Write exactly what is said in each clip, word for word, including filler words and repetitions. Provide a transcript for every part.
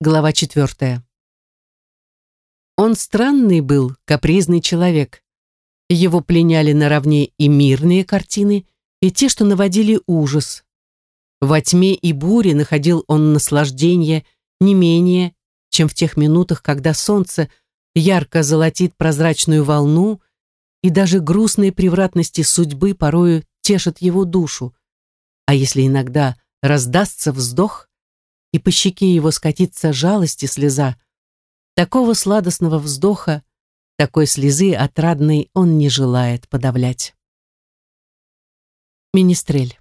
Глава четвертая. Он странный был, капризный человек. Его пленяли наравне и мирные картины, и те, что наводили ужас. Во тьме и буре находил он наслаждение не менее, чем в тех минутах, когда солнце ярко золотит прозрачную волну, и даже грустные превратности судьбы порою тешат его душу. А если иногда раздастся вздох, и по щеке его скатится жалость и слеза, такого сладостного вздоха, такой слезы отрадной он не желает подавлять. Министрель.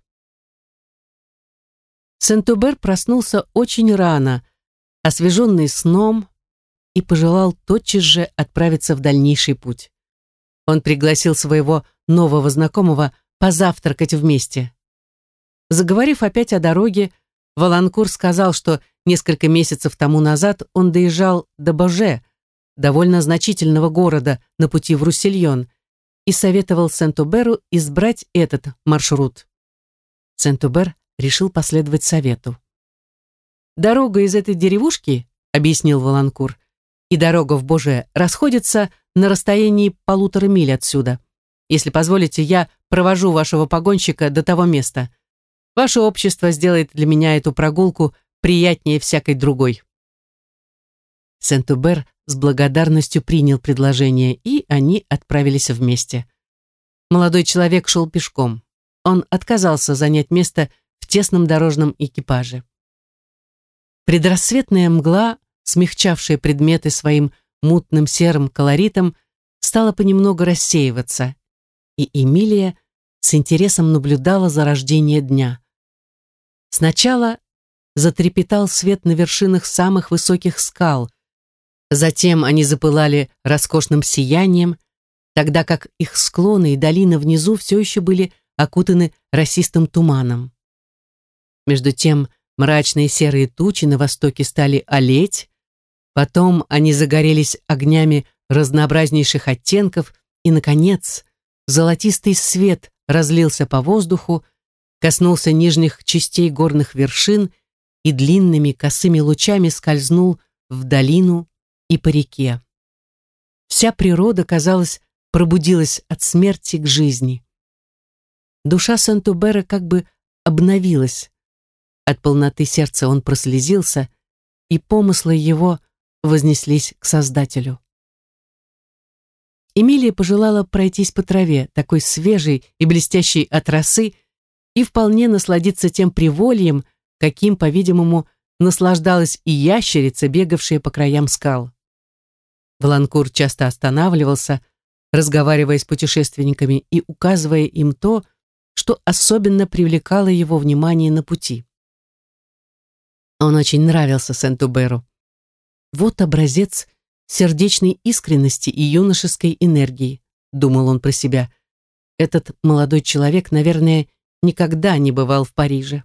Сент-Убер проснулся очень рано, освеженный сном, и пожелал тотчас же отправиться в дальнейший путь. Он пригласил своего нового знакомого позавтракать вместе. Заговорив опять о дороге, Валанкур сказал, что несколько месяцев тому назад он доезжал до Боже, довольно значительного города на пути в Руссельон, и советовал Сент-Уберу избрать этот маршрут. Сент-Убер решил последовать совету. «Дорога из этой деревушки, — объяснил Валанкур, — и дорога в Боже расходятся на расстоянии полутора миль отсюда. Если позволите, я провожу вашего погонщика до того места. Ваше общество сделает для меня эту прогулку приятнее всякой другой». Сент-Убер с благодарностью принял предложение, и они отправились вместе. Молодой человек шел пешком. Он отказался занять место в тесном дорожном экипаже. Предрассветная мгла, смягчавшая предметы своим мутным серым колоритом, стала понемногу рассеиваться, и Эмилия с интересом наблюдала за рождением дня. Сначала затрепетал свет на вершинах самых высоких скал, затем они запылали роскошным сиянием, тогда как их склоны и долины внизу все еще были окутаны росистым туманом. Между тем мрачные серые тучи на востоке стали алеть, потом они загорелись огнями разнообразнейших оттенков, и, наконец, золотистый свет разлился по воздуху, коснулся нижних частей горных вершин и длинными косыми лучами скользнул в долину и по реке. Вся природа, казалось, пробудилась от смерти к жизни. Душа Сент-Убера как бы обновилась. От полноты сердца он прослезился, и помыслы его вознеслись к Создателю. Эмилия пожелала пройтись по траве, такой свежей и блестящей от росы, и вполне насладиться тем привольем, каким, по-видимому, наслаждалась и ящерица, бегавшая по краям скал. Валанкур часто останавливался, разговаривая с путешественниками и указывая им то, что особенно привлекало его внимание на пути. Он очень нравился Сент-Уберу. Вот образец сердечной искренности и юношеской энергии, думал он про себя. Этот молодой человек, наверное, никогда не бывал в Париже.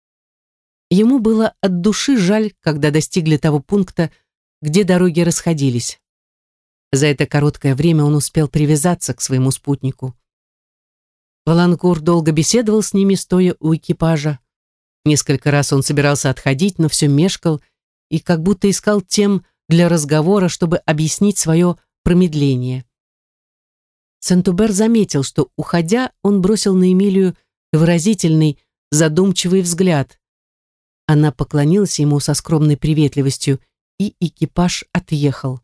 Ему было от души жаль, когда достигли того пункта, где дороги расходились. За это короткое время он успел привязаться к своему спутнику. Валанкур долго беседовал с ними, стоя у экипажа. Несколько раз он собирался отходить, но все мешкал и как будто искал тем для разговора, чтобы объяснить свое промедление. Сент-Убер заметил, что, уходя, он бросил на Эмилию выразительный, задумчивый взгляд. Она поклонилась ему со скромной приветливостью, и экипаж отъехал.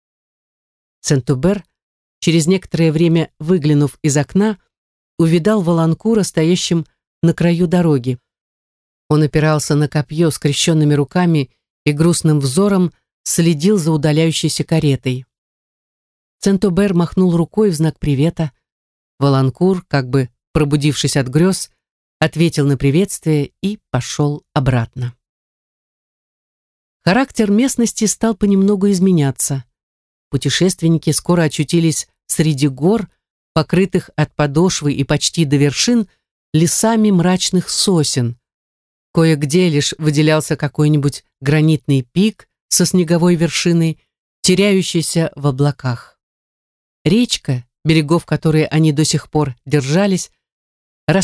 Сент-Убер, через некоторое время выглянув из окна, увидал Валанкура, стоящим на краю дороги. Он опирался на копье скрещенными руками и грустным взором следил за удаляющейся каретой. Сент-Убер махнул рукой в знак привета. Валанкур, как бы пробудившись от грез, ответил на приветствие и пошел обратно. Характер местности стал понемногу изменяться. Путешественники скоро очутились среди гор, покрытых от подошвы и почти до вершин лесами мрачных сосен. Кое-где лишь выделялся какой-нибудь гранитный пик со снеговой вершиной, теряющийся в облаках. Речка, берегов которой они до сих пор держались,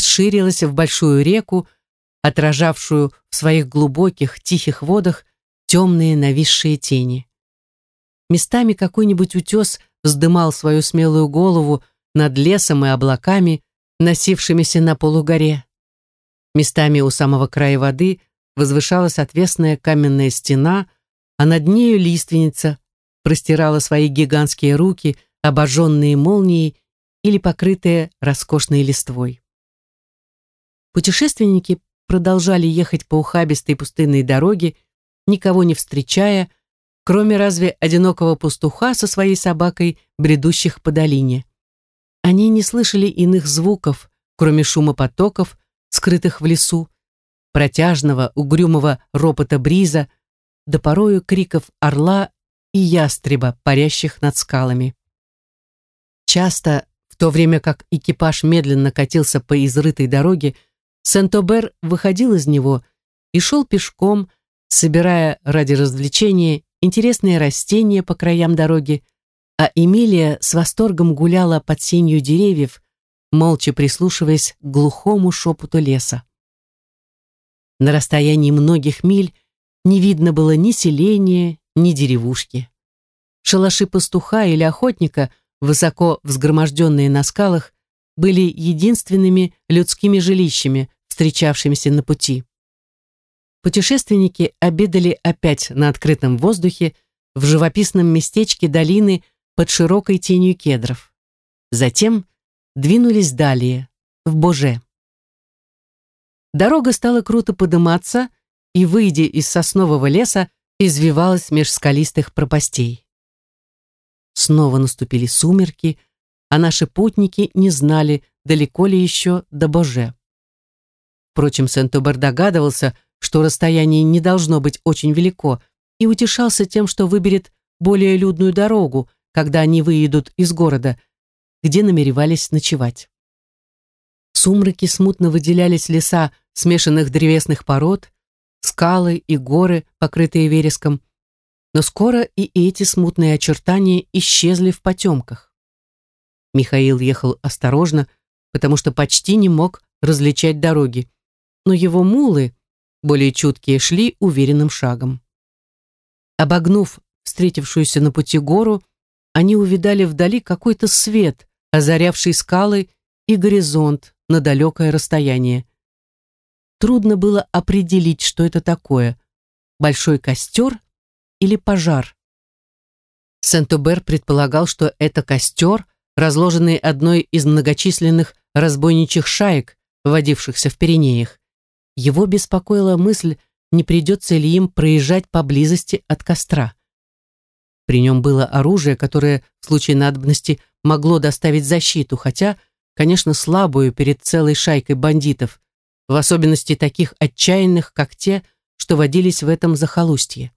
расширилась в большую реку, отражавшую в своих глубоких, тихих водах темные нависшие тени. Местами какой-нибудь утес вздымал свою смелую голову над лесом и облаками, носившимися на полугоре. Местами у самого края воды возвышалась отвесная каменная стена, а над нею лиственница простирала свои гигантские руки, обожженные молнией или покрытые роскошной листвой. Путешественники продолжали ехать по ухабистой пустынной дороге, никого не встречая, кроме разве одинокого пастуха со своей собакой, бредущих по долине. Они не слышали иных звуков, кроме шума потоков, скрытых в лесу, протяжного, угрюмого ропота бриза, да порою криков орла и ястреба, парящих над скалами. Часто, в то время как экипаж медленно катился по изрытой дороге, Сент-Обер выходил из него и шел пешком, собирая ради развлечения интересные растения по краям дороги, а Эмилия с восторгом гуляла под сенью деревьев, молча прислушиваясь к глухому шепоту леса. На расстоянии многих миль не видно было ни селения, ни деревушки. Шалаши пастуха или охотника, высоко взгроможденные на скалах, были единственными людскими жилищами, встречавшимися на пути. Путешественники обедали опять на открытом воздухе в живописном местечке долины под широкой тенью кедров. Затем двинулись далее, в Боже. Дорога стала круто подниматься и, выйдя из соснового леса, извивалась меж скалистых пропастей. Снова наступили сумерки, а наши путники не знали, далеко ли еще до Боже. Впрочем, Сент-Обер догадывался, что расстояние не должно быть очень велико, и утешался тем, что выберет более людную дорогу, когда они выедут из города, где намеревались ночевать. В сумраке смутно выделялись леса смешанных древесных пород, скалы и горы, покрытые вереском, но скоро и эти смутные очертания исчезли в потемках. Михаил ехал осторожно, потому что почти не мог различать дороги, но его мулы, более чуткие, шли уверенным шагом. Обогнув встретившуюся на пути гору, они увидали вдали какой-то свет, озарявший скалы и горизонт на далекое расстояние. Трудно было определить, что это такое – большой костер или пожар. Сент-Обер предполагал, что это костер, разложенный одной из многочисленных разбойничьих шаек, водившихся в Пиренеях. Его беспокоила мысль, не придется ли им проезжать поблизости от костра. При нем было оружие, которое в случае надобности могло доставить защиту, хотя, конечно, слабую перед целой шайкой бандитов, в особенности таких отчаянных, как те, что водились в этом захолустье.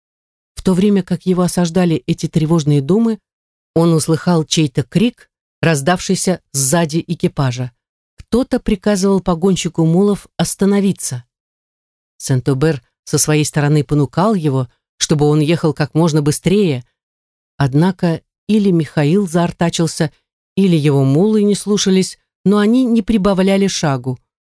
В то время как его осаждали эти тревожные думы, он услыхал чей-то крик, раздавшийся сзади экипажа. Кто-то приказывал погонщику мулов остановиться. Сент-Обер со своей стороны понукал его, чтобы он ехал как можно быстрее, однако или Михаил заортачился, или его мулы не слушались, но они не прибавляли шагу.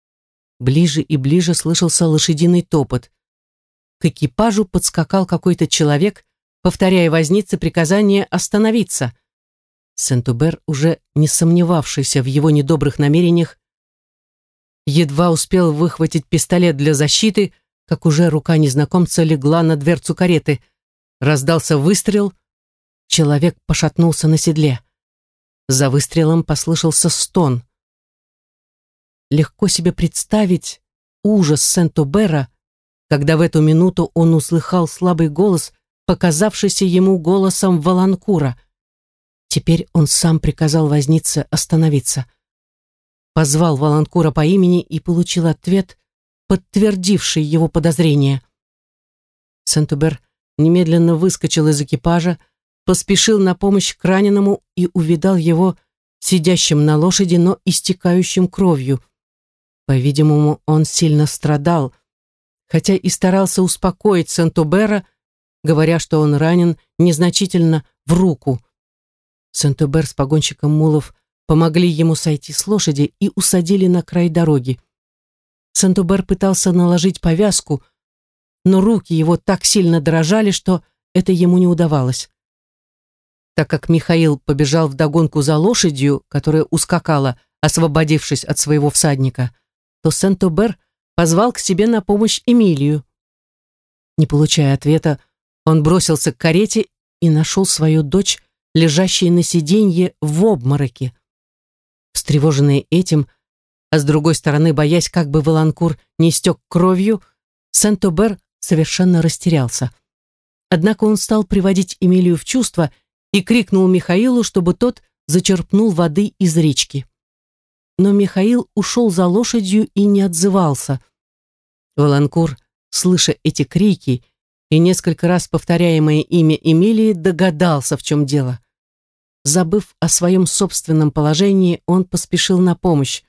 Ближе и ближе слышался лошадиный топот. К экипажу подскакал какой-то человек, повторяя вознице приказание остановиться. Сент-Обер, уже не сомневавшийся в его недобрых намерениях, едва успел выхватить пистолет для защиты, как уже рука незнакомца легла на дверцу кареты. Раздался выстрел. Человек пошатнулся на седле. За выстрелом послышался стон. Легко себе представить ужас Сент-Обера, когда в эту минуту он услыхал слабый голос, показавшийся ему голосом Валанкура. Теперь он сам приказал вознице остановиться. Позвал Валанкура по имени и получил ответ, подтвердивший его подозрения. Сент-Обер немедленно выскочил из экипажа, поспешил на помощь к раненому и увидал его сидящим на лошади, но истекающим кровью. По-видимому, он сильно страдал, хотя и старался успокоить Сент-Обера, говоря, что он ранен незначительно в руку. Сент-Обер с погонщиком мулов помогли ему сойти с лошади и усадили на край дороги. Сент-Обер пытался наложить повязку, но руки его так сильно дрожали, что это ему не удавалось. Так как Михаил побежал вдогонку за лошадью, которая ускакала, освободившись от своего всадника, то Сент-Обер позвал к себе на помощь Эмилию. Не получая ответа, он бросился к карете и нашел свою дочь, лежащей на сиденье в обмороке. Встревоженный этим, а с другой стороны, боясь, как бы Валанкур не истек кровью, Сент-Обер совершенно растерялся. Однако он стал приводить Эмилию в чувство и крикнул Михаилу, чтобы тот зачерпнул воды из речки. Но Михаил ушел за лошадью и не отзывался. Валанкур, слыша эти крики и несколько раз повторяемое имя Эмилии, догадался, в чем дело. Забыв о своем собственном положении, он поспешил на помощь.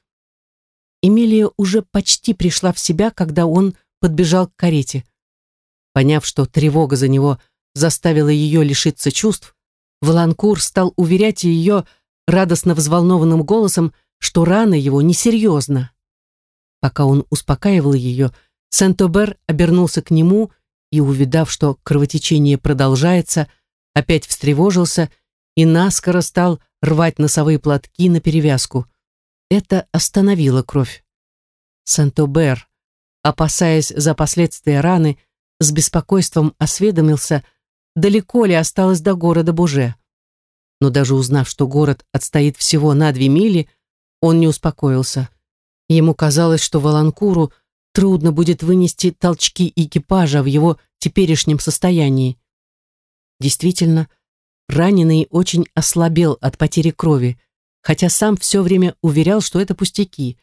Эмилия уже почти пришла в себя, когда он подбежал к карете. Поняв, что тревога за него заставила ее лишиться чувств, Валанкур стал уверять ее радостно взволнованным голосом, что рана его несерьезна. Пока он успокаивал ее, Сент-Обер обернулся к нему и, увидав, что кровотечение продолжается, опять встревожился и наскоро стал рвать носовые платки на перевязку. Это остановило кровь. Сент-Обер, опасаясь за последствия раны, с беспокойством осведомился, далеко ли осталось до города Боже. Но даже узнав, что город отстоит всего на две мили, он не успокоился. Ему казалось, что Валанкуру трудно будет вынести толчки экипажа в его теперешнем состоянии. Действительно, раненый очень ослабел от потери крови, хотя сам все время уверял, что это пустяки.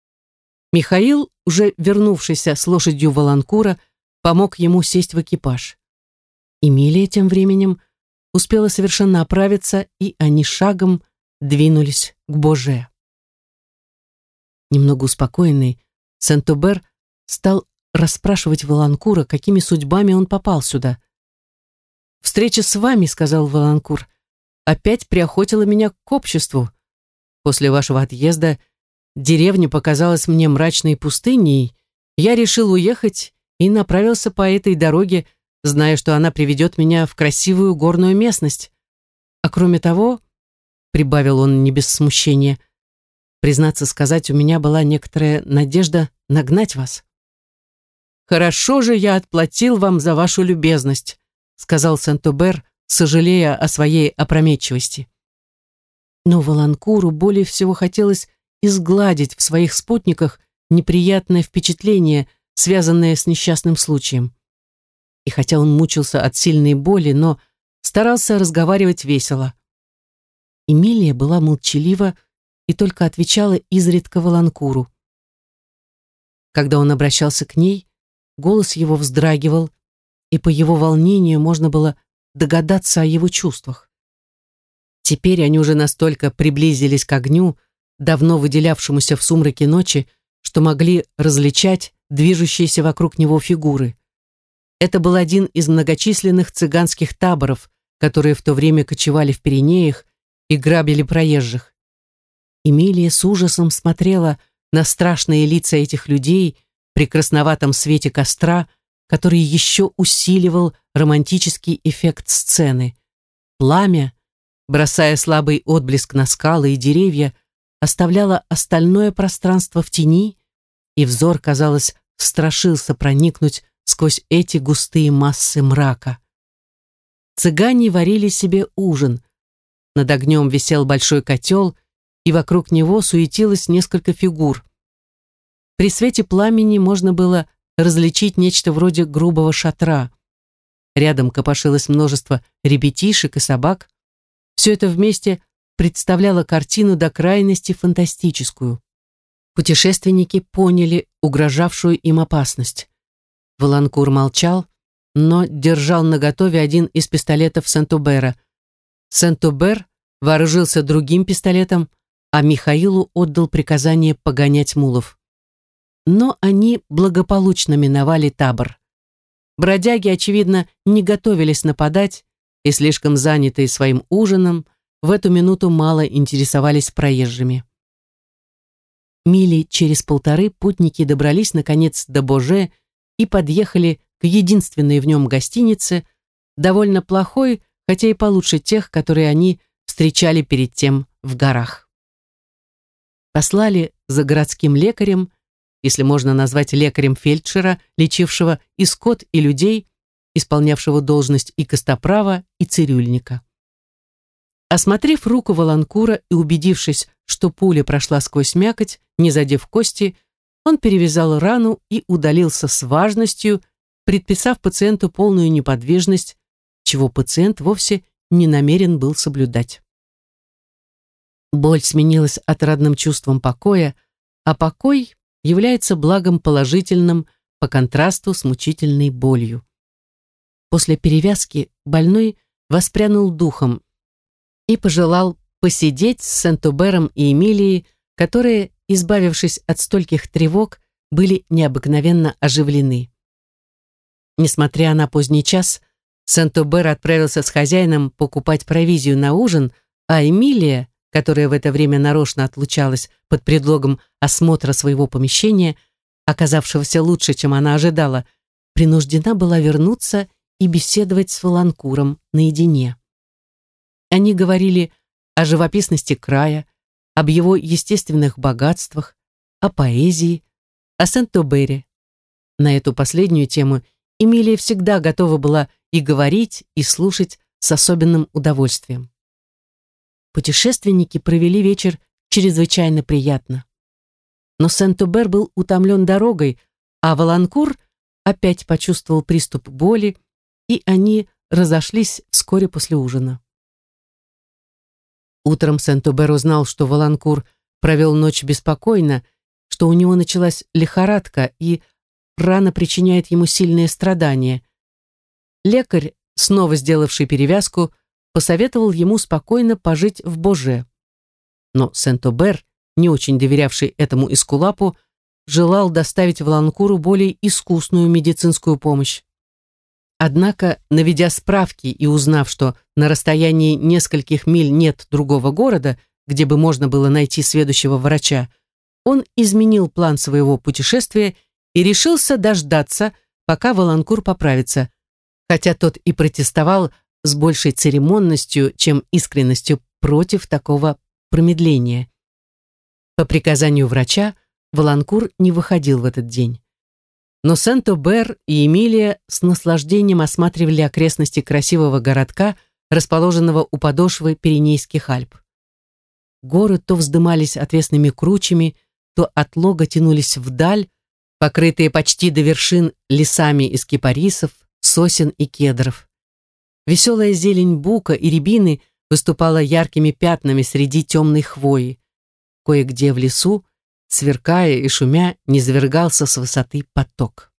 Михаил, уже вернувшийся с лошадью Валанкура, помог ему сесть в экипаж. Эмилия тем временем успела совершенно оправиться, и они шагом двинулись к Боже. Немного успокоенный, Сент-Обер стал расспрашивать Валанкура, какими судьбами он попал сюда. «Встреча с вами, — сказал Валанкур, — опять приохотила меня к обществу. После вашего отъезда деревня показалась мне мрачной пустыней. Я решил уехать и направился по этой дороге, зная, что она приведет меня в красивую горную местность. А кроме того, — прибавил он не без смущения, — признаться сказать, у меня была некоторая надежда нагнать вас». «Хорошо же я отплатил вам за вашу любезность», — сказал Сент-Обер, сожалея о своей опрометчивости. Но Валанкуру более всего хотелось изгладить в своих спутниках неприятное впечатление, связанное с несчастным случаем. И хотя он мучился от сильной боли, но старался разговаривать весело. Эмилия была молчалива и только отвечала изредка Валанкуру. Когда он обращался к ней, голос его вздрагивал, и по его волнению можно было догадаться о его чувствах. Теперь они уже настолько приблизились к огню, давно выделявшемуся в сумраке ночи, что могли различать движущиеся вокруг него фигуры. Это был один из многочисленных цыганских таборов, которые в то время кочевали в Пиренеях и грабили проезжих. Эмилия с ужасом смотрела на страшные лица этих людей при красноватом свете костра, который еще усиливал романтический эффект сцены. Пламя, бросая слабый отблеск на скалы и деревья, оставляло остальное пространство в тени, и взор, казалось, страшился проникнуть сквозь эти густые массы мрака. Цыгане варили себе ужин. Над огнем висел большой котел, и вокруг него суетилось несколько фигур. При свете пламени можно было различить нечто вроде грубого шатра. Рядом копошилось множество ребятишек и собак. Все это вместе представляло картину до крайности фантастическую. Путешественники поняли угрожавшую им опасность. Валанкур молчал, но держал наготове один из пистолетов Сент-Обера. Сент-Обер вооружился другим пистолетом, а Михаилу отдал приказание погонять мулов. Но они благополучно миновали табор. Бродяги, очевидно, не готовились нападать и, слишком занятые своим ужином, в эту минуту мало интересовались проезжими. Мили через полторы путники добрались, наконец, до Боже и подъехали к единственной в нем гостинице, довольно плохой, хотя и получше тех, которые они встречали перед тем в горах. Послали за городским лекарем, если можно назвать лекарем фельдшера, лечившего и скот, и людей, исполнявшего должность и костоправа, и цирюльника. Осмотрев руку Воланкура и убедившись, что пуля прошла сквозь мякоть, не задев кости, он перевязал рану и удалился с важностью, предписав пациенту полную неподвижность, чего пациент вовсе не намерен был соблюдать. Боль сменилась отрадным чувством покоя, а покой является благом положительным по контрасту с мучительной болью. После перевязки больной воспрянул духом и пожелал посидеть с Сент-Обером и Эмилией, которые, избавившись от стольких тревог, были необыкновенно оживлены. Несмотря на поздний час, Сент-Обер отправился с хозяином покупать провизию на ужин, а Эмилия, которая в это время нарочно отлучалась под предлогом осмотра своего помещения, оказавшегося лучше, чем она ожидала, принуждена была вернуться и беседовать с Воланкуром наедине. Они говорили о живописности края, об его естественных богатствах, о поэзии, о Сент-Обере. На эту последнюю тему Эмилия всегда готова была и говорить, и слушать с особенным удовольствием. Путешественники провели вечер чрезвычайно приятно. Но Сент-Обер был утомлен дорогой, а Воланкур опять почувствовал приступ боли, и они разошлись вскоре после ужина. Утром Сент-Обер узнал, что Воланкур провел ночь беспокойно, что у него началась лихорадка, и рана причиняет ему сильные страдания. Лекарь, снова сделавший перевязку, посоветовал ему спокойно пожить в Боже. Но Сент-Обер, не очень доверявший этому эскулапу, желал доставить Воланкуру более искусную медицинскую помощь. Однако, наведя справки и узнав, что на расстоянии нескольких миль нет другого города, где бы можно было найти сведущего врача, он изменил план своего путешествия и решился дождаться, пока Воланкур поправится, хотя тот и протестовал с большей церемонностью, чем искренностью против такого промедления. По приказанию врача Воланкур не выходил в этот день. Но Сент-Обер и Эмилия с наслаждением осматривали окрестности красивого городка, расположенного у подошвы Пиренейских Альп. Горы то вздымались отвесными кручами, то отлого тянулись вдаль, покрытые почти до вершин лесами из кипарисов, сосен и кедров. Веселая зелень бука и рябины выступала яркими пятнами среди темной хвои. Кое-где в лесу, сверкая и шумя, низвергался с высоты поток.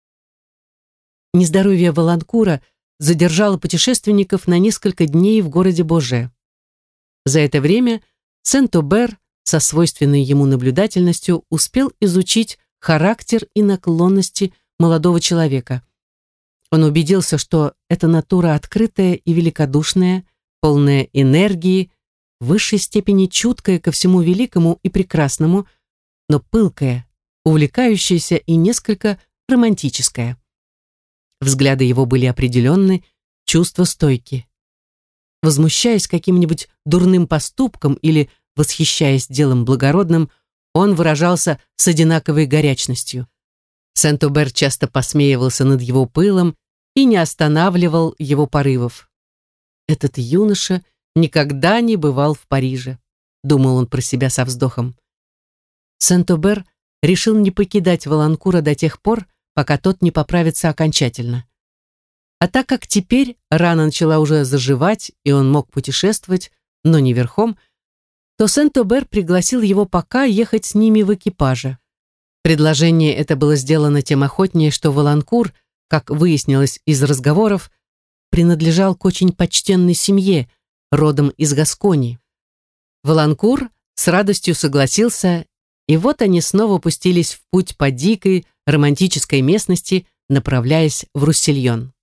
Нездоровье Воланкура задержало путешественников на несколько дней в городе Боже. За это время Сент-Обер со свойственной ему наблюдательностью успел изучить характер и наклонности молодого человека. Он убедился, что эта натура открытая и великодушная, полная энергии, в высшей степени чуткая ко всему великому и прекрасному, но пылкая, увлекающаяся и несколько романтическая. Взгляды его были определенны, чувства стойки. Возмущаясь каким-нибудь дурным поступком или восхищаясь делом благородным, он выражался с одинаковой горячностью. Сент-Обер часто посмеивался над его пылом и не останавливал его порывов. «Этот юноша никогда не бывал в Париже», — думал он про себя со вздохом. Сент-Обер решил не покидать Воланкура до тех пор, пока тот не поправится окончательно. А так как теперь рана начала уже заживать, и он мог путешествовать, но не верхом, то Сент-Обер пригласил его пока ехать с ними в экипаже. Предложение это было сделано тем охотнее, что Воланкур, как выяснилось из разговоров, принадлежал к очень почтенной семье, родом из Гаскони. Воланкур с радостью согласился, и вот они снова пустились в путь по дикой, романтической местности, направляясь в Руссельон.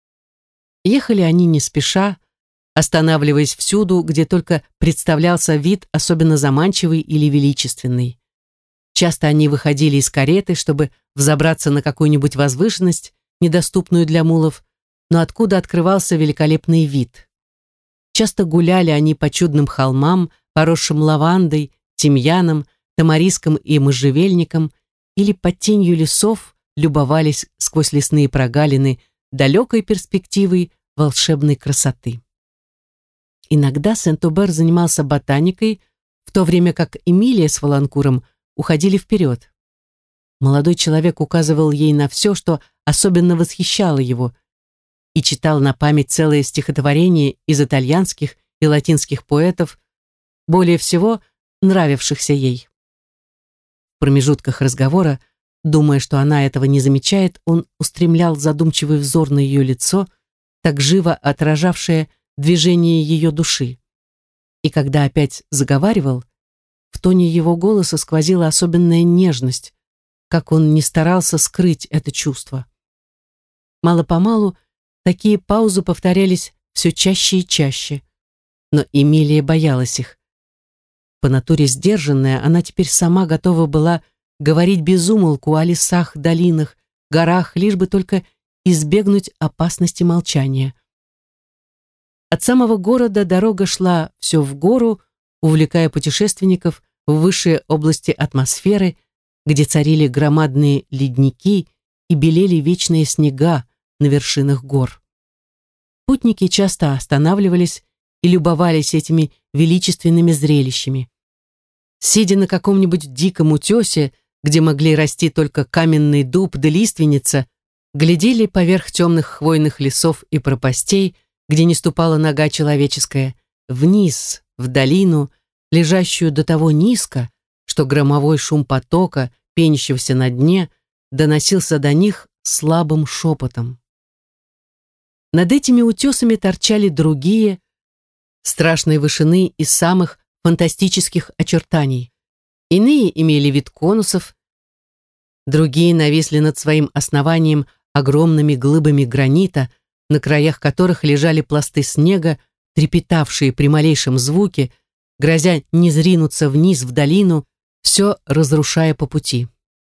Ехали они не спеша, останавливаясь всюду, где только представлялся вид особенно заманчивый или величественный. Часто они выходили из кареты, чтобы взобраться на какую-нибудь возвышенность недоступную для мулов, но откуда открывался великолепный вид. Часто гуляли они по чудным холмам, поросшим лавандой, тимьяном, тамариском и можжевельником, или под тенью лесов любовались сквозь лесные прогалины далекой перспективой волшебной красоты. Иногда Сент-Обер занимался ботаникой, в то время как Эмилия с Валанкуром уходили вперед. Молодой человек указывал ей на все, что особенно восхищало его, и читал на память целое стихотворение из итальянских и латинских поэтов, более всего нравившихся ей. В промежутках разговора, думая, что она этого не замечает, он устремлял задумчивый взор на ее лицо, так живо отражавшее движение ее души. И когда опять заговаривал, в тоне его голоса сквозила особенная нежность, как он не старался скрыть это чувство. Мало-помалу такие паузы повторялись все чаще и чаще, но Эмилия боялась их. По натуре сдержанная, она теперь сама готова была говорить без умолку о лесах, долинах, горах, лишь бы только избегнуть опасности молчания. От самого города дорога шла все в гору, увлекая путешественников в высшие области атмосферы, где царили громадные ледники и белели вечные снега на вершинах гор. Путники часто останавливались и любовались этими величественными зрелищами. Сидя на каком-нибудь диком утесе, где могли расти только каменный дуб да лиственница, глядели поверх темных хвойных лесов и пропастей, где не ступала нога человеческая, вниз, в долину, лежащую до того низко, что громовой шум потока, пенящегося на дне, доносился до них слабым шепотом. Над этими утесами торчали другие, страшной вышины и самых фантастических очертаний. Иные имели вид конусов, другие нависли над своим основанием огромными глыбами гранита, на краях которых лежали пласты снега, трепетавшие при малейшем звуке, грозя не зринуться вниз в долину, все разрушая по пути.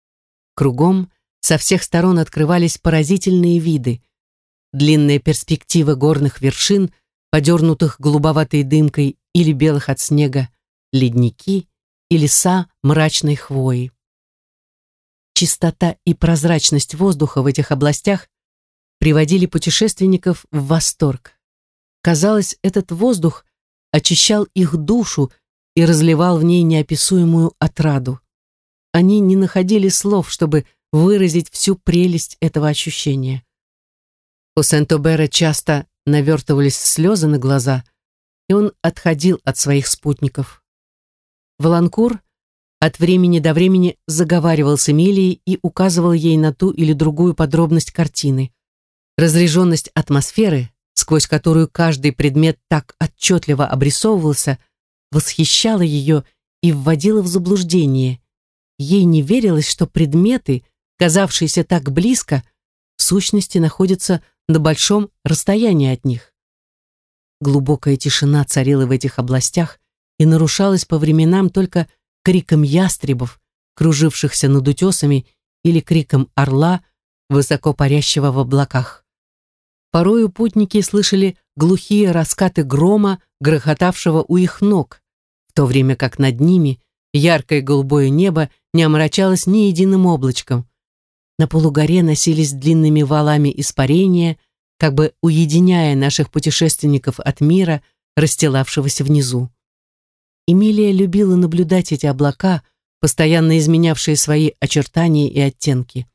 Кругом со всех сторон открывались поразительные виды. Длинная перспектива горных вершин, подернутых голубоватой дымкой или белых от снега, ледники и леса мрачной хвои. Чистота и прозрачность воздуха в этих областях приводили путешественников в восторг. Казалось, этот воздух очищал их душу и разливал в ней неописуемую отраду. Они не находили слов, чтобы выразить всю прелесть этого ощущения. У Сент-Обера часто навертывались слезы на глаза, и он отходил от своих спутников. Валанкур от времени до времени заговаривал с Эмилией и указывал ей на ту или другую подробность картины. Разряженность атмосферы, сквозь которую каждый предмет так отчетливо обрисовывался, восхищала ее и вводила в заблуждение. Ей не верилось, что предметы, казавшиеся так близко, в сущности находятся на большом расстоянии от них. Глубокая тишина царила в этих областях и нарушалась по временам только криком ястребов, кружившихся над утесами, или криком орла, высоко парящего в облаках. Порою путники слышали глухие раскаты грома, грохотавшего у их ног, в то время как над ними яркое голубое небо не омрачалось ни единым облачком. На полугоре носились длинными валами испарения, как бы уединяя наших путешественников от мира, расстилавшегося внизу. Эмилия любила наблюдать эти облака, постоянно изменявшие свои очертания и оттенки.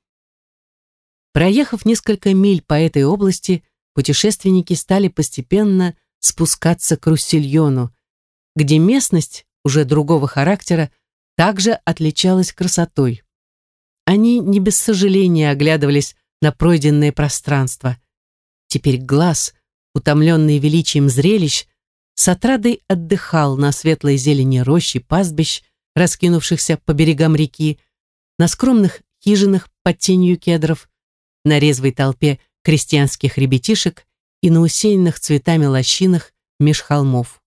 Проехав несколько миль по этой области, путешественники стали постепенно спускаться к Руссельону, где местность, уже другого характера, также отличалась красотой. Они не без сожаления оглядывались на пройденное пространство. Теперь глаз, утомленный величием зрелищ, с отрадой отдыхал на светлой зелени рощи пастбищ, раскинувшихся по берегам реки, на скромных хижинах под тенью кедров, на резвой толпе крестьянских ребятишек и на усеянных цветами лощинах меж холмов.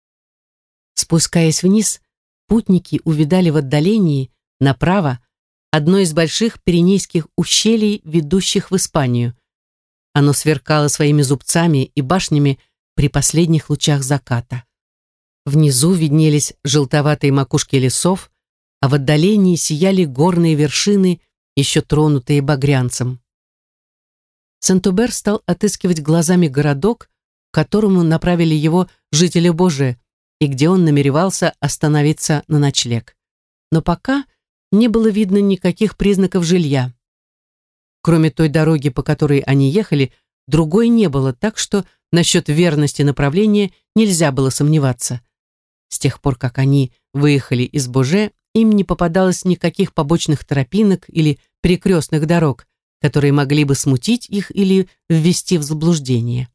Спускаясь вниз, путники увидали в отдалении, направо, одно из больших пиренейских ущелий, ведущих в Испанию. Оно сверкало своими зубцами и башнями при последних лучах заката. Внизу виднелись желтоватые макушки лесов, а в отдалении сияли горные вершины, еще тронутые багрянцем. Сент-Убер стал отыскивать глазами городок, к которому направили его жители Боже, и где он намеревался остановиться на ночлег. Но пока не было видно никаких признаков жилья. Кроме той дороги, по которой они ехали, другой не было, так что насчет верности направления нельзя было сомневаться. С тех пор, как они выехали из Боже, им не попадалось никаких побочных тропинок или перекрестных дорог, которые могли бы смутить их или ввести в заблуждение.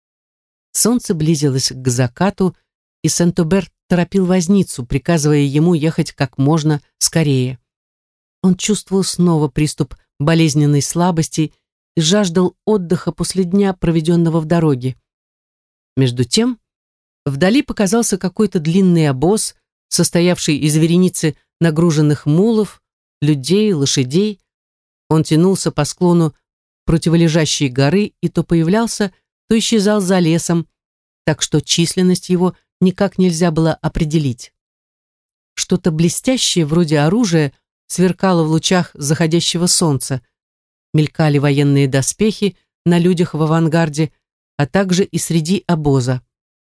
Солнце близилось к закату, и Сент-Убер торопил возницу, приказывая ему ехать как можно скорее. Он чувствовал снова приступ болезненной слабости и жаждал отдыха после дня, проведенного в дороге. Между тем, вдали показался какой-то длинный обоз, состоявший из вереницы нагруженных мулов, людей, лошадей. Он тянулся по склону противолежащей горы и то появлялся, то исчезал за лесом, так что численность его никак нельзя было определить. Что-то блестящее, вроде оружия, сверкало в лучах заходящего солнца. Мелькали военные доспехи на людях в авангарде, а также и среди обоза.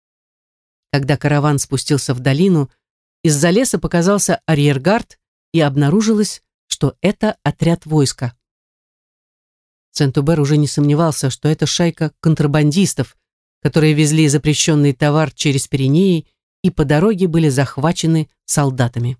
Когда караван спустился в долину, из-за леса показался арьергард, и обнаружилось, что это отряд войска. Сент-Убер уже не сомневался, что это шайка контрабандистов, которые везли запрещенный товар через Пиренеи и по дороге были захвачены солдатами.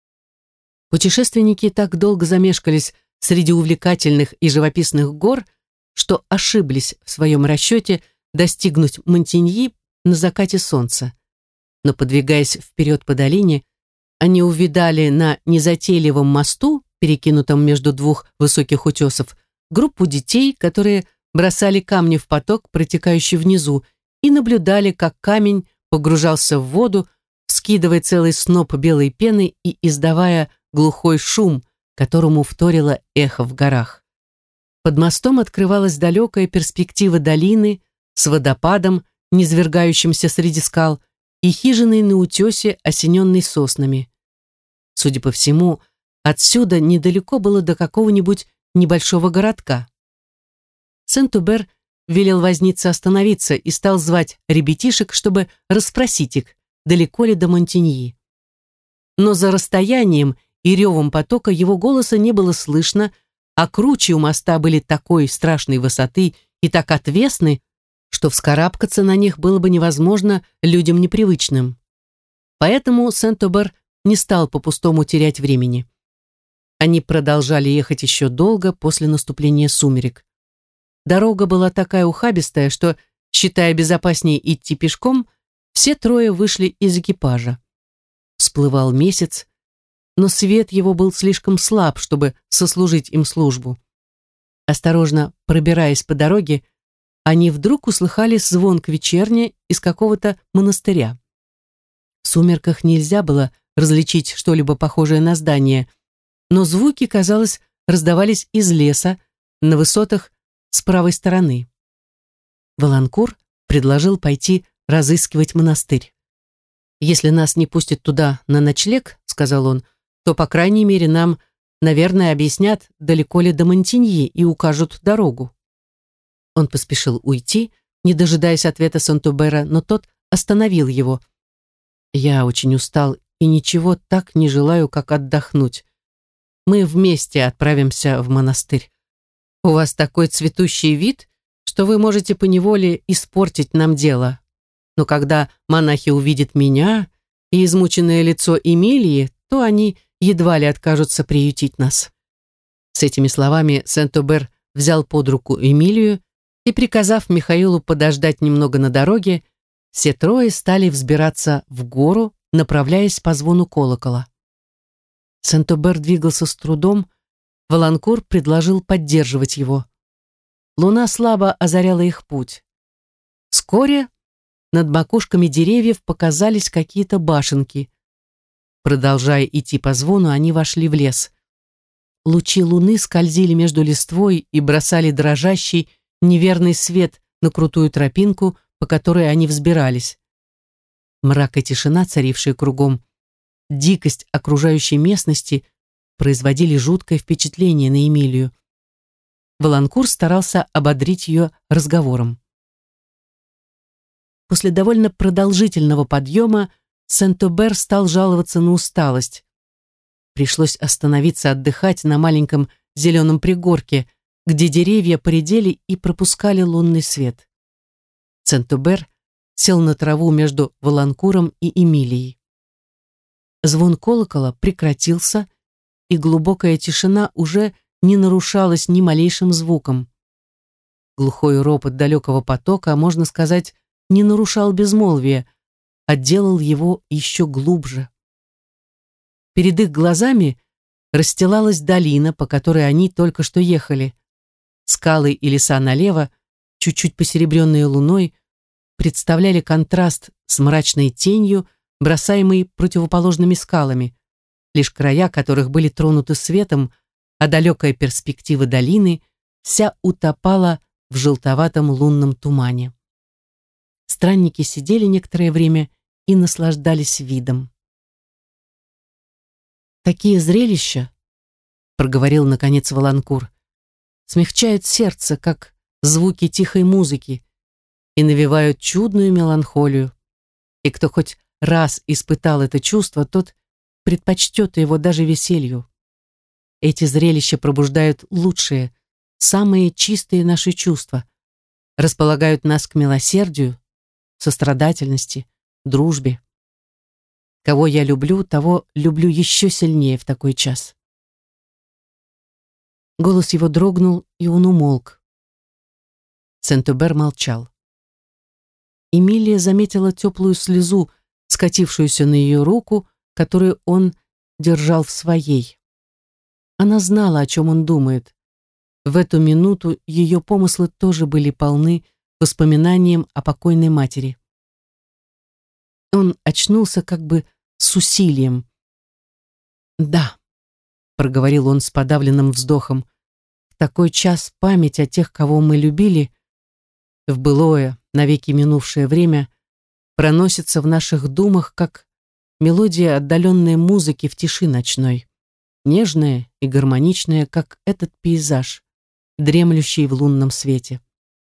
Путешественники так долго замешкались среди увлекательных и живописных гор, что ошиблись в своем расчете достигнуть Монтеньи на закате солнца. Но, подвигаясь вперед по долине, они увидали на незатейливом мосту, перекинутом между двух высоких утесов, группу детей, которые бросали камни в поток, протекающий внизу, и наблюдали, как камень погружался в воду, вскидывая целый сноп белой пены и издавая глухой шум, которому вторило эхо в горах. Под мостом открывалась далекая перспектива долины с водопадом, низвергающимся среди скал, и хижиной на утесе, осененной соснами. Судя по всему, отсюда недалеко было до какого-нибудь небольшого городка. Сент-Убер велел вознице остановиться и стал звать ребятишек, чтобы расспросить их, далеко ли до Монтеньи. Но за расстоянием и ревом потока его голоса не было слышно, а кручи у моста были такой страшной высоты и так отвесны, что вскарабкаться на них было бы невозможно людям непривычным. Поэтому Сент-Убер не стал по-пустому терять времени. Они продолжали ехать еще долго после наступления сумерек. Дорога была такая ухабистая, что, считая безопаснее идти пешком, все трое вышли из экипажа. Всплывал месяц, но свет его был слишком слаб, чтобы сослужить им службу. Осторожно пробираясь по дороге, они вдруг услыхали звон к вечерне из какого-то монастыря. В сумерках нельзя было различить что-либо похожее на здание, но звуки, казалось, раздавались из леса на высотах с правой стороны. Валанкур предложил пойти разыскивать монастырь. «Если нас не пустят туда на ночлег, — сказал он, — то, по крайней мере, нам, наверное, объяснят, далеко ли до Монтеньи и укажут дорогу». Он поспешил уйти, не дожидаясь ответа Сент-Убера, но тот остановил его. «Я очень устал и ничего так не желаю, как отдохнуть. Мы вместе отправимся в монастырь. У вас такой цветущий вид, что вы можете поневоле испортить нам дело. Но когда монахи увидят меня и измученное лицо Эмилии, то они едва ли откажутся приютить нас». С этими словами Сент-Убер взял под руку Эмилию и, приказав Михаилу подождать немного на дороге, все трое стали взбираться в гору, направляясь по звону колокола. Сент-Убер двигался с трудом, Валанкур предложил поддерживать его. Луна слабо озаряла их путь. Вскоре над макушками деревьев показались какие-то башенки. Продолжая идти по звону, они вошли в лес. лучи луны скользили между листвой и бросали дрожащий, неверный свет на крутую тропинку, по которой они взбирались. Мрак и тишина, царившие кругом, дикость окружающей местности производили жуткое впечатление на Эмилию. Валанкур старался ободрить ее разговором. После довольно продолжительного подъема Сент-Обер стал жаловаться на усталость. Пришлось остановиться отдыхать на маленьком зеленом пригорке, где деревья поредели и пропускали лунный свет. Сент-Обер сел на траву между Валанкуром и Эмилией. Звон колокола прекратился, и глубокая тишина уже не нарушалась ни малейшим звуком. Глухой ропот далекого потока, можно сказать, не нарушал безмолвия, а делал его еще глубже. Перед их глазами расстилалась долина, по которой они только что ехали. Скалы и леса налево, чуть-чуть посеребренные луной, представляли контраст с мрачной тенью, бросаемой противоположными скалами, лишь края которых были тронуты светом, а далекая перспектива долины вся утопала в желтоватом лунном тумане. Странники сидели некоторое время и наслаждались видом. «Такие зрелища, — проговорил наконец Валанкур, — смягчают сердце, как звуки тихой музыки, и навевают чудную меланхолию. И кто хоть раз испытал это чувство, тот предпочтет его даже веселью. Эти зрелища пробуждают лучшие, самые чистые наши чувства, располагают нас к милосердию, сострадательности, дружбе. Кого я люблю, того люблю еще сильнее в такой час». Голос его дрогнул, и он умолк. Сент-Обер молчал. Эмилия заметила теплую слезу, скатившуюся на ее руку, которую он держал в своей. Она знала, о чем он думает. В эту минуту ее помыслы тоже были полны воспоминанием о покойной матери. Он очнулся как бы с усилием. «Да», — проговорил он с подавленным вздохом, «в такой час память о тех, кого мы любили, в былое, навеки минувшее время, проносится в наших думах, как мелодия отдаленной музыки в тиши ночной, нежная и гармоничная, как этот пейзаж, дремлющий в лунном свете».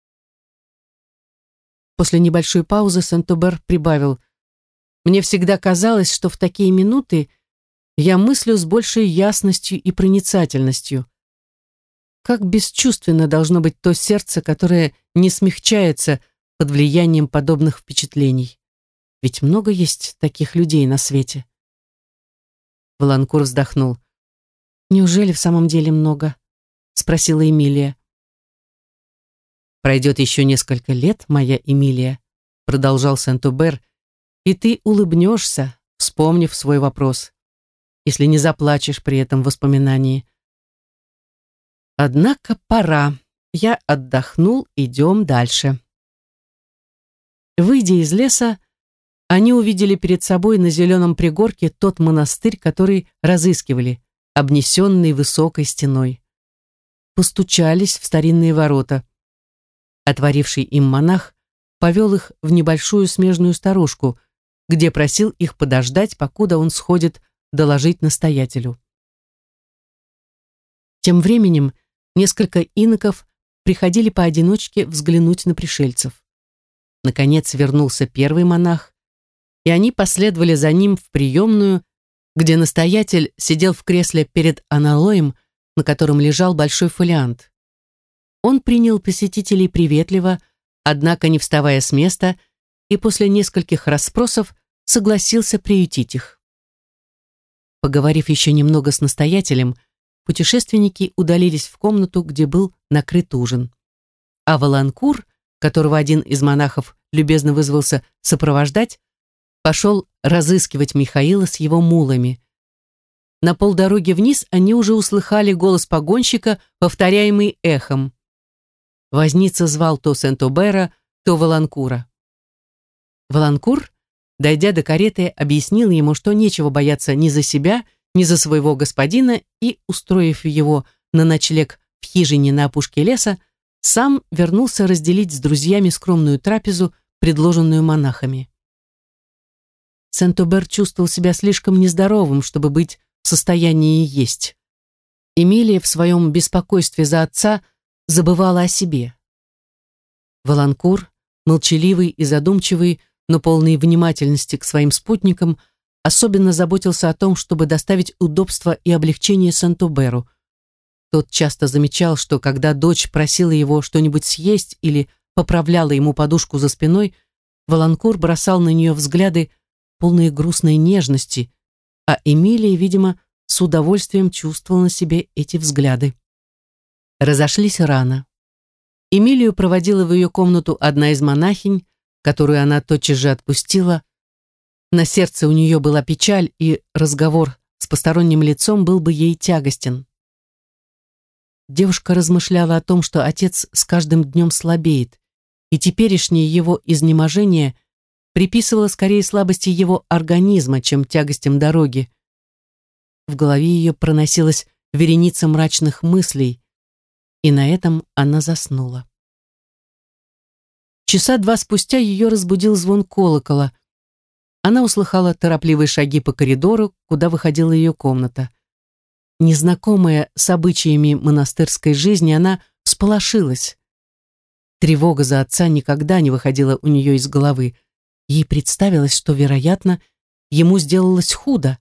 После небольшой паузы Сент-Обер прибавил: «Мне всегда казалось, что в такие минуты я мыслю с большей ясностью и проницательностью. Как бесчувственно должно быть то сердце, которое не смягчается под влиянием подобных впечатлений. Ведь много есть таких людей на свете». Валанкур вздохнул. «Неужели в самом деле много?» — спросила Эмилия. «Пройдет еще несколько лет, моя Эмилия», — продолжал Сент-Обер, «и ты улыбнешься, вспомнив свой вопрос, если не заплачешь при этом воспоминании. Однако пора. Я отдохнул, идем дальше». Выйдя из леса, они увидели перед собой на зеленом пригорке тот монастырь, который разыскивали, обнесенный высокой стеной. Постучались в старинные ворота. Отворивший им монах повел их в небольшую смежную сторожку, где просил их подождать, покуда он сходит доложить настоятелю. Тем временем несколько иноков приходили поодиночке взглянуть на пришельцев. Наконец вернулся первый монах, и они последовали за ним в приемную, где настоятель сидел в кресле перед аналоем, на котором лежал большой фолиант. Он принял посетителей приветливо, однако не вставая с места, и после нескольких расспросов согласился приютить их. Поговорив еще немного с настоятелем, путешественники удалились в комнату, где был накрыт ужин. А Валанкур, которого один из монахов любезно вызвался сопровождать, пошел разыскивать Михаила с его мулами. На полдороги вниз они уже услыхали голос погонщика, повторяемый эхом. Возница звал то Сент-Обера, то Валанкура. Валанкур, дойдя до кареты, объяснил ему, что нечего бояться ни за себя, ни за своего господина и, устроив его на ночлег в хижине на опушке леса, сам вернулся разделить с друзьями скромную трапезу, предложенную монахами. Сент-Обер чувствовал себя слишком нездоровым, чтобы быть в состоянии есть. Эмилия в своем беспокойстве за отца забывала о себе. Валанкур, молчаливый и задумчивый, но полный внимательности к своим спутникам, особенно заботился о том, чтобы доставить удобство и облегчение Сент-Оберу. Тот часто замечал, что когда дочь просила его что-нибудь съесть или поправляла ему подушку за спиной, Валанкур бросал на нее взгляды, полные грустной нежности, а Эмилия, видимо, с удовольствием чувствовала на себе эти взгляды. Разошлись рано. Эмилию проводила в ее комнату одна из монахинь, которую она тотчас же отпустила. На сердце у нее была печаль, и разговор с посторонним лицом был бы ей тягостен. Девушка размышляла о том, что отец с каждым днем слабеет, и теперешнее его изнеможение приписывала скорее слабости его организма, чем тягостям дороги. В голове ее проносилась вереница мрачных мыслей, и на этом она заснула. Часа два спустя ее разбудил звон колокола. Она услыхала торопливые шаги по коридору, куда выходила ее комната. Незнакомая с обычаями монастырской жизни, она всполошилась. Тревога за отца никогда не выходила у нее из головы. Ей представилось, что, вероятно, ему сделалось худо.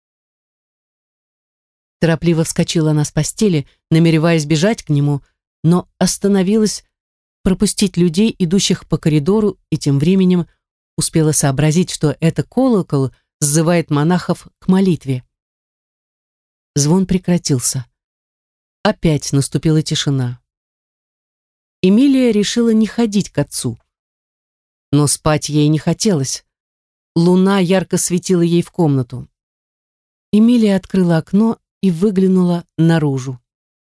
Торопливо вскочила она с постели, намереваясь бежать к нему, но остановилась пропустить людей, идущих по коридору, и тем временем успела сообразить, что это колокол сзывает монахов к молитве. Звон прекратился. Опять наступила тишина. Эмилия решила не ходить к отцу. Но спать ей не хотелось. Луна ярко светила ей в комнату. Эмилия открыла окно и выглянула наружу.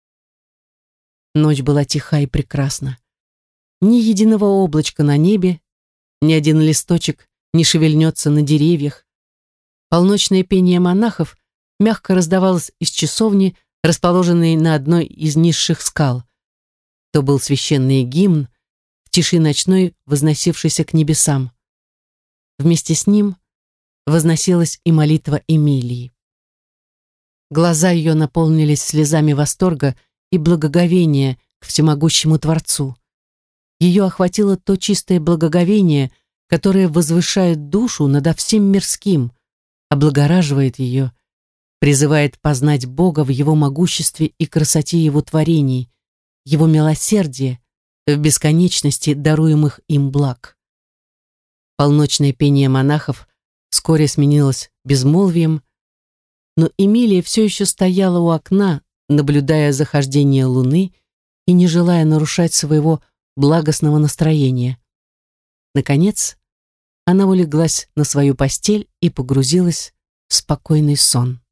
Ночь была тиха и прекрасна. Ни единого облачка на небе, ни один листочек не шевельнется на деревьях. Полночное пение монахов мягко раздавалось из часовни, расположенной на одной из низших скал. То был священный гимн, в тиши ночной возносившийся к небесам. Вместе с ним возносилась и молитва Эмилии. Глаза ее наполнились слезами восторга и благоговения к всемогущему Творцу. Ее охватило то чистое благоговение, которое возвышает душу надо всем мирским, облагораживает ее, призывает познать Бога в Его могуществе и красоте Его творений, Его милосердие в бесконечности даруемых им благ. Полночное пение монахов вскоре сменилось безмолвием, но Эмилия все еще стояла у окна, наблюдая захождение луны и не желая нарушать своего благостного настроения. Наконец, она улеглась на свою постель и погрузилась в спокойный сон.